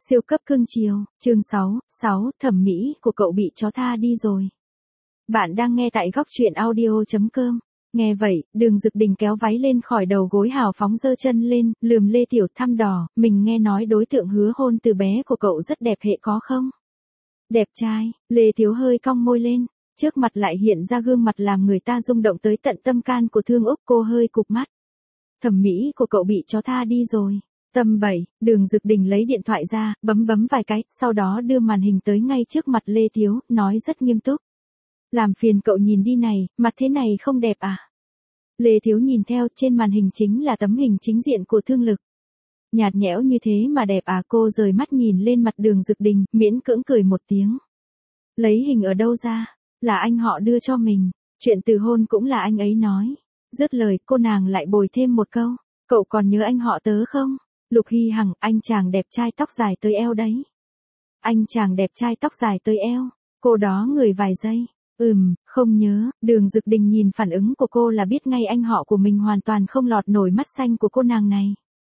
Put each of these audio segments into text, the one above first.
Siêu cấp cưng chiều, chương 6, thẩm mỹ của cậu bị chó tha đi rồi. Bạn đang nghe tại góc truyện audio.com. Nghe vậy, Đường Dực Đình kéo váy lên khỏi đầu gối hào phóng giơ chân lên, lườm Lê Tiểu thăm dò, mình nghe nói đối tượng hứa hôn từ bé của cậu rất đẹp hệ có không? Đẹp trai, Lê Thiếu hơi cong môi lên, trước mặt lại hiện ra gương mặt làm người ta rung động tới tận tâm can của Thương Úc, cô hơi cụp mắt. Thẩm mỹ của cậu bị chó tha đi rồi. Tâm 7, Đường Dực Đình lấy điện thoại ra, bấm vài cái, sau đó đưa màn hình tới ngay trước mặt Lê Thiếu, nói rất nghiêm túc. Làm phiền cậu nhìn đi này, mặt thế này không đẹp à? Lê Thiếu nhìn theo, trên màn hình chính là tấm hình chính diện của Thương Lực. Nhạt nhẽo như thế mà đẹp à? Cô rời mắt nhìn lên mặt Đường Dực Đình, miễn cưỡng cười một tiếng. Lấy hình ở đâu ra? Là anh họ đưa cho mình, chuyện từ hôn cũng là anh ấy nói. Dứt lời, cô nàng lại bồi thêm một câu, cậu còn nhớ anh họ tớ không? Lục Hy Hằng, anh chàng đẹp trai tóc dài tới eo đấy. Anh chàng đẹp trai tóc dài tới eo, cô đó ngửi vài giây. Không nhớ. Đường Dực Đình nhìn phản ứng của cô là biết ngay anh họ của mình hoàn toàn không lọt nổi mắt xanh của cô nàng này.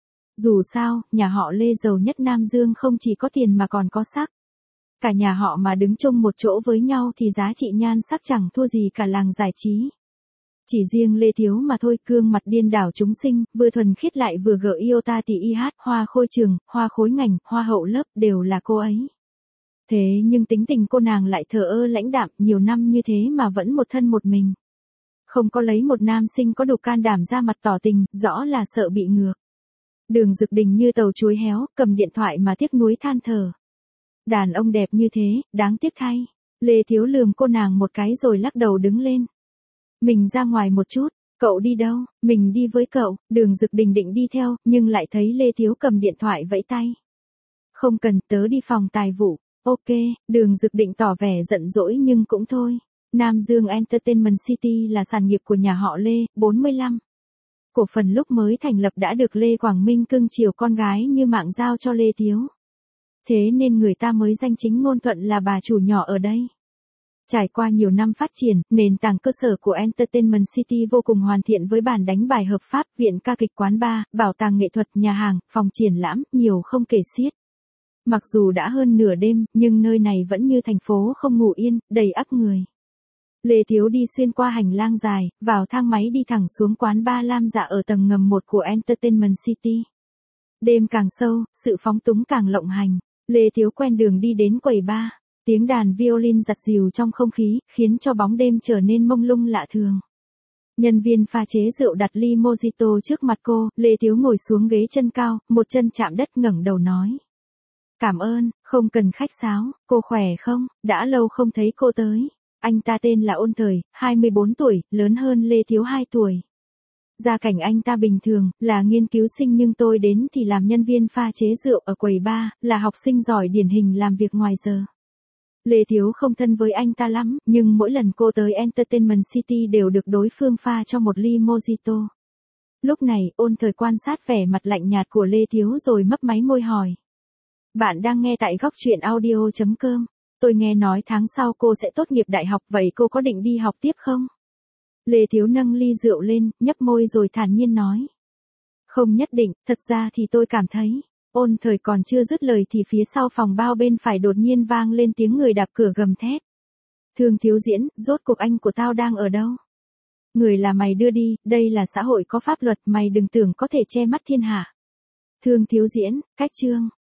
Dù sao, nhà họ Lê giàu nhất Nam Dương không chỉ có tiền mà còn có sắc. Cả nhà họ mà đứng chung một chỗ với nhau thì giá trị nhan sắc chẳng thua gì cả làng giải trí. Chỉ riêng Lê Thiếu mà thôi, gương mặt điên đảo chúng sinh, vừa thuần khiết lại vừa gợi yêu ta tỷ y hát, hoa khôi trường, hoa khối ngành, hoa hậu lớp đều là cô ấy. Thế nhưng tính tình cô nàng lại thờ ơ lãnh đạm, nhiều năm như thế mà vẫn một thân một mình. Không có lấy một nam sinh có đủ can đảm ra mặt tỏ tình, rõ là sợ bị ngược. Đường Dực Đình như tàu chuối héo, cầm điện thoại mà tiếc nuối than thở. Đàn ông đẹp như thế, đáng tiếc thay. Lê Thiếu lườm cô nàng một cái rồi lắc đầu đứng lên. Mình ra ngoài một chút. Cậu đi đâu? Mình đi với cậu. Đường Dực Đình định đi theo, nhưng lại thấy Lê Thiếu cầm điện thoại vẫy tay. Không cần, tớ đi phòng tài vụ. Ok. Đường Dực Định tỏ vẻ giận dỗi nhưng cũng thôi. Nam Dương Entertainment City là sản nghiệp của nhà họ Lê, 45. Cổ phần lúc mới thành lập đã được Lê Quảng Minh cưng chiều con gái như mạng giao cho Lê Thiếu. Thế nên người ta mới danh chính ngôn thuận là bà chủ nhỏ ở đây. Trải qua nhiều năm phát triển, nền tảng cơ sở của Entertainment City vô cùng hoàn thiện với bàn đánh bài hợp pháp, viện ca kịch, quán bar, bảo tàng nghệ thuật, nhà hàng, phòng triển lãm, nhiều không kể xiết. Mặc dù đã hơn nửa đêm, nhưng nơi này vẫn như thành phố không ngủ yên, đầy ắp người. Lê Thiếu đi xuyên qua hành lang dài, vào thang máy đi thẳng xuống quán bar Lam Dạ ở tầng ngầm 1 của Entertainment City. Đêm càng sâu, sự phóng túng càng lộng hành. Lê Thiếu quen đường đi đến quầy bar. Tiếng đàn violin giặt dìu trong không khí, khiến cho bóng đêm trở nên mông lung lạ thường. Nhân viên pha chế rượu đặt ly mojito trước mặt cô, Lê Thiếu ngồi xuống ghế chân cao, một chân chạm đất ngẩng đầu nói. Cảm ơn, không cần khách sáo, cô khỏe không? Đã lâu không thấy cô tới. Anh ta tên là Ôn Thời, 24 tuổi, lớn hơn Lê Thiếu 2 tuổi. Gia cảnh anh ta bình thường, là nghiên cứu sinh nhưng tôi đến thì làm nhân viên pha chế rượu ở quầy bar, là học sinh giỏi điển hình làm việc ngoài giờ. Lê Thiếu không thân với anh ta lắm, nhưng mỗi lần cô tới Entertainment City đều được đối phương pha cho một ly mojito. Lúc này, Ôn Thời quan sát vẻ mặt lạnh nhạt của Lê Thiếu rồi mấp máy môi hỏi. Bạn đang nghe tại góc truyện audio.com. Tôi nghe nói tháng sau cô sẽ tốt nghiệp đại học, vậy cô có định đi học tiếp không? Lê Thiếu nâng ly rượu lên, nhấp môi rồi thản nhiên nói. Không nhất định, thật ra thì tôi cảm thấy. Ôn Thời còn chưa dứt lời thì phía sau phòng bao bên phải đột nhiên vang lên tiếng người đạp cửa gầm thét. Thương Thiếu Diễn, rốt cuộc anh của tao đang ở đâu? Người là mày đưa đi, đây là xã hội có pháp luật, mày đừng tưởng có thể che mắt thiên hạ. Thương Thiếu Diễn, cách chương.